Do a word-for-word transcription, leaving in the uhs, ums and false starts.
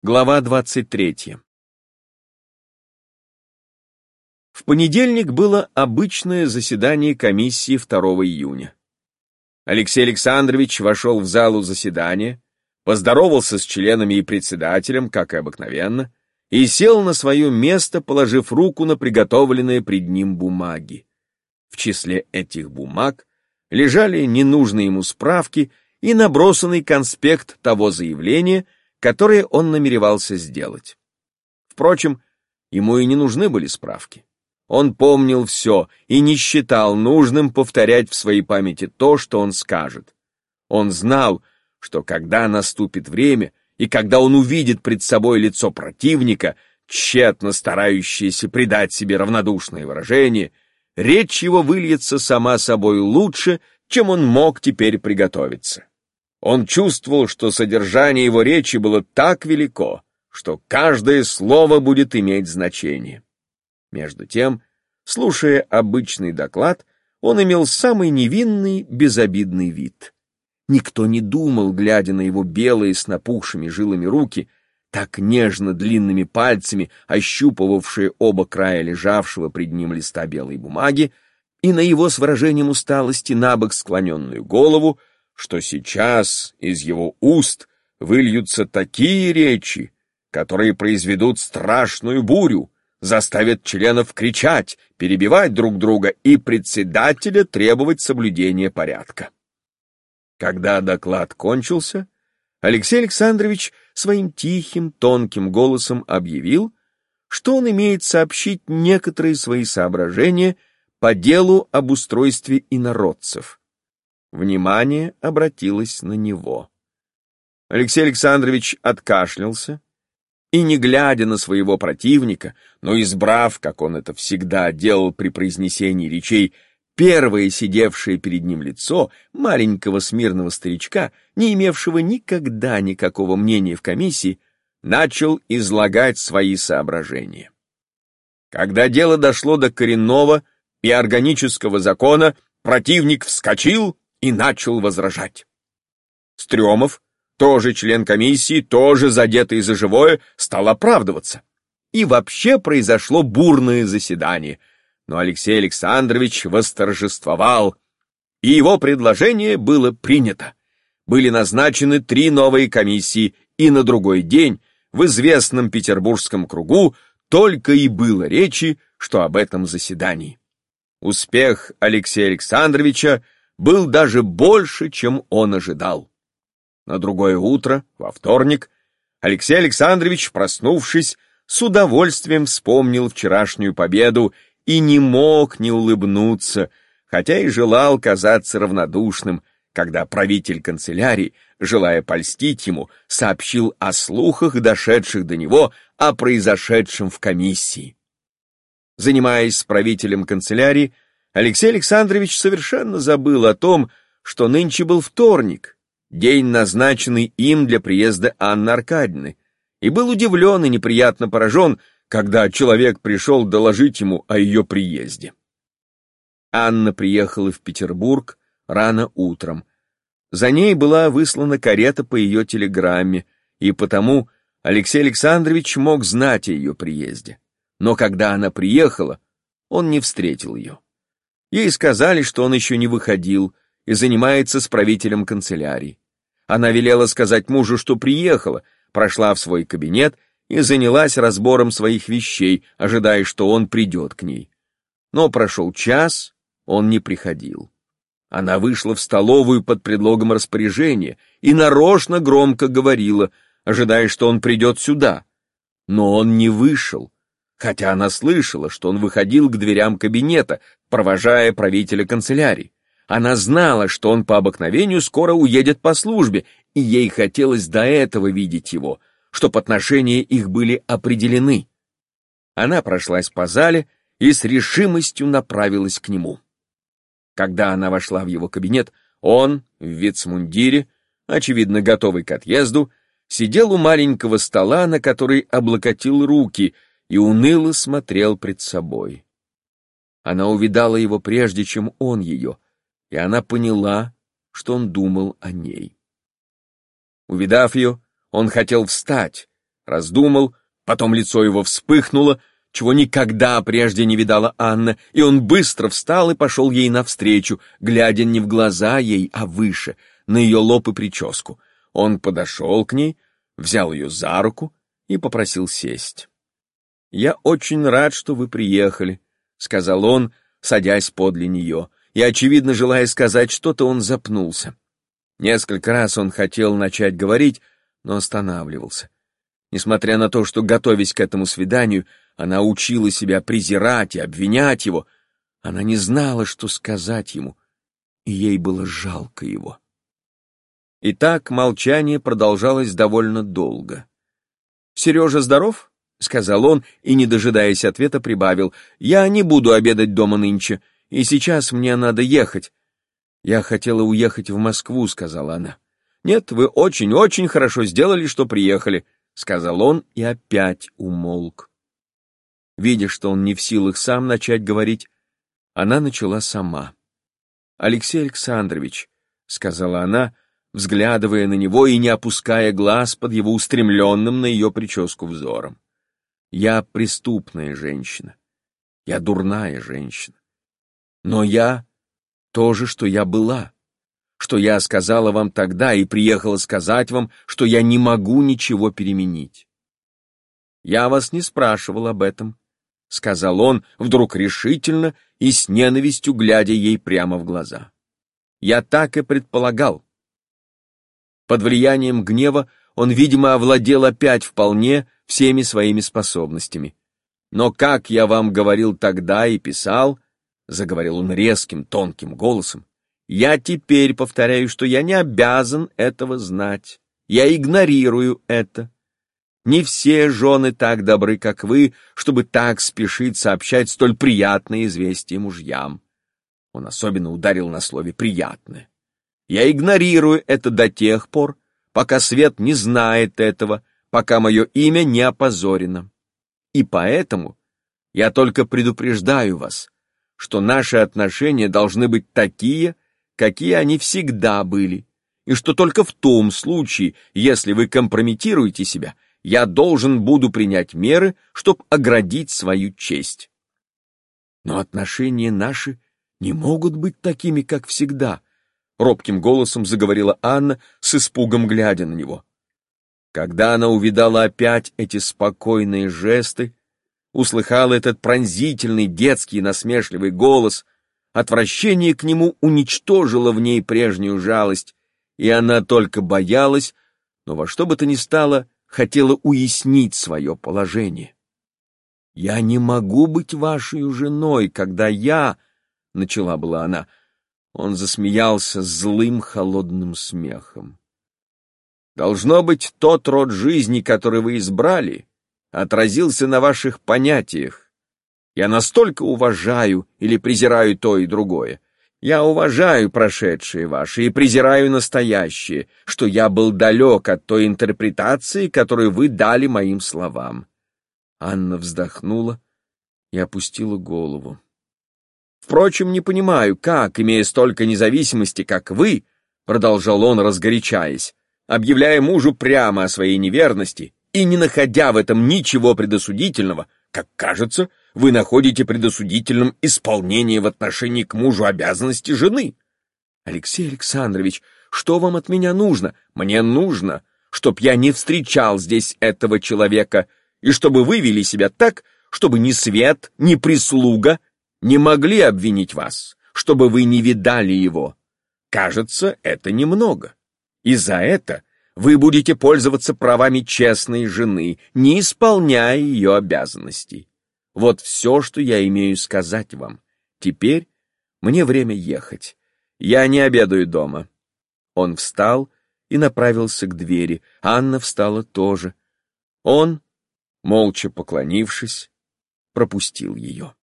Глава двадцать третья. В понедельник было обычное заседание комиссии второго июня. Алексей Александрович вошел в залу заседания, поздоровался с членами и председателем, как и обыкновенно, и сел на свое место, положив руку на приготовленные пред ним бумаги. В числе этих бумаг лежали ненужные ему справки и набросанный конспект того заявления, которое он намеревался сделать. Впрочем, ему и не нужны были справки. Он помнил все и не считал нужным повторять в своей памяти то, что он скажет. Он знал, что когда наступит время, и когда он увидит пред собой лицо противника, тщетно старающееся придать себе равнодушное выражение, речь его выльется сама собой лучше, чем он мог теперь приготовиться. Он чувствовал, что содержание его речи было так велико, что каждое слово будет иметь значение. Между тем, слушая обычный доклад, он имел самый невинный, безобидный вид. Никто не думал, глядя на его белые с напухшими жилами руки, так нежно длинными пальцами ощупывавшие оба края лежавшего пред ним листа белой бумаги, и на его с выражением усталости набок склоненную голову, что сейчас из его уст выльются такие речи, которые произведут страшную бурю, заставят членов кричать, перебивать друг друга и председателя требовать соблюдения порядка. Когда доклад кончился, Алексей Александрович своим тихим, тонким голосом объявил, что он имеет сообщить некоторые свои соображения по делу об устройстве инородцев. Внимание обратилось на него. Алексей Александрович откашлялся и, не глядя на своего противника, но избрав, как он это всегда делал при произнесении речей, первое сидевшее перед ним лицо маленького смирного старичка, не имевшего никогда никакого мнения в комиссии, начал излагать свои соображения. Когда дело дошло до коренного и органического закона, противник вскочил и начал возражать. Стрёмов, тоже член комиссии, тоже задетый за живое, стал оправдываться. И вообще произошло бурное заседание, но Алексей Александрович восторжествовал, и его предложение было принято. Были назначены три новые комиссии, и на другой день в известном петербургском кругу только и было речи, что об этом заседании. Успех Алексея Александровича был даже больше, чем он ожидал. На другое утро, во вторник, Алексей Александрович, проснувшись, с удовольствием вспомнил вчерашнюю победу и не мог не улыбнуться, хотя и желал казаться равнодушным, когда правитель канцелярии, желая польстить ему, сообщил о слухах, дошедших до него, о произошедшем в комиссии. Занимаясь с правителем канцелярии, Алексей Александрович совершенно забыл о том, что нынче был вторник, день, назначенный им для приезда Анны Аркадьевны, и был удивлен и неприятно поражен, когда человек пришел доложить ему о ее приезде. Анна приехала в Петербург рано утром. За ней была выслана карета по ее телеграмме, и потому Алексей Александрович мог знать о ее приезде. Но когда она приехала, он не встретил ее. Ей сказали, что он еще не выходил и занимается с правителем канцелярии. Она велела сказать мужу, что приехала, прошла в свой кабинет и занялась разбором своих вещей, ожидая, что он придет к ней. Но прошел час, он не приходил. Она вышла в столовую под предлогом распоряжения и нарочно громко говорила, ожидая, что он придет сюда. Но он не вышел, хотя она слышала, что он выходил к дверям кабинета, провожая правителя канцелярии. Она знала, что он по обыкновению скоро уедет по службе, и ей хотелось до этого видеть его, чтоб отношения их были определены. Она прошлась по зале и с решимостью направилась к нему. Когда она вошла в его кабинет, он, в вицмундире, очевидно готовый к отъезду, сидел у маленького стола, на который облокотил руки, и уныло смотрел пред собой. Она увидала его прежде, чем он ее, и она поняла, что он думал о ней. Увидав ее, он хотел встать, раздумал, потом лицо его вспыхнуло, чего никогда прежде не видала Анна, и он быстро встал и пошел ей навстречу, глядя не в глаза ей, а выше, на ее лоб и прическу. Он подошел к ней, взял ее за руку и попросил сесть. «Я очень рад, что вы приехали», — сказал он, садясь подле нее, и, очевидно, желая сказать что-то, он запнулся. Несколько раз он хотел начать говорить, но останавливался. Несмотря на то, что, готовясь к этому свиданию, она учила себя презирать и обвинять его, она не знала, что сказать ему, и ей было жалко его. Итак, молчание продолжалось довольно долго. «Сережа здоров?» — сказал он, и, не дожидаясь ответа, прибавил. «Я не буду обедать дома нынче, и сейчас мне надо ехать». «Я хотела уехать в Москву», — сказала она. «Нет, вы очень-очень хорошо сделали, что приехали», — сказал он и опять умолк. Видя, что он не в силах сам начать говорить, она начала сама. «Алексей Александрович», — сказала она, взглядывая на него и не опуская глаз под его устремленным на ее прическу взором. «Я преступная женщина. Я дурная женщина. Но я то же, что я была, что я сказала вам тогда и приехала сказать вам, что я не могу ничего переменить. Я вас не спрашивал об этом», — сказал он вдруг решительно и с ненавистью глядя ей прямо в глаза. «Я так и предполагал». Под влиянием гнева он, видимо, овладел опять вполне всеми своими способностями. «Но как я вам говорил тогда и писал, — заговорил он резким, тонким голосом, — я теперь повторяю, что я не обязан этого знать. Я игнорирую это. Не все жены так добры, как вы, чтобы так спешить сообщать столь приятные известия мужьям». Он особенно ударил на слове «приятное». «Я игнорирую это до тех пор, пока свет не знает этого, пока мое имя не опозорено. И поэтому я только предупреждаю вас, что наши отношения должны быть такие, какие они всегда были, и что только в том случае, если вы компрометируете себя, я должен буду принять меры, чтобы оградить свою честь. Но отношения наши не могут быть такими, как всегда», — робким голосом заговорила Анна, с испугом глядя на него. Когда она увидала опять эти спокойные жесты, услыхала этот пронзительный детский насмешливый голос, отвращение к нему уничтожило в ней прежнюю жалость, и она только боялась, но во что бы то ни стало, хотела уяснить свое положение. «Я не могу быть вашей женой, когда я...» — начала была она. Он засмеялся злым холодным смехом. «Должно быть, тот род жизни, который вы избрали, отразился на ваших понятиях. Я настолько уважаю или презираю то и другое. Я уважаю прошедшие ваши и презираю настоящее, что я был далек от той интерпретации, которую вы дали моим словам». Анна вздохнула и опустила голову. «Впрочем, не понимаю, как, имея столько независимости, как вы, — продолжал он, разгорячаясь, — объявляя мужу прямо о своей неверности и не находя в этом ничего предосудительного, как кажется, вы находите предосудительным исполнение в отношении к мужу обязанности жены. Алексей Александрович, что вам от меня нужно? Мне нужно, чтоб я не встречал здесь этого человека, и чтобы вы вели себя так, чтобы ни свет, ни прислуга не могли обвинить вас, чтобы вы не видали его. Кажется, это немного. И за это вы будете пользоваться правами честной жены, не исполняя ее обязанностей. Вот все, что я имею сказать вам. Теперь мне время ехать. Я не обедаю дома». Он встал и направился к двери. Анна встала тоже. Он, молча поклонившись, пропустил ее.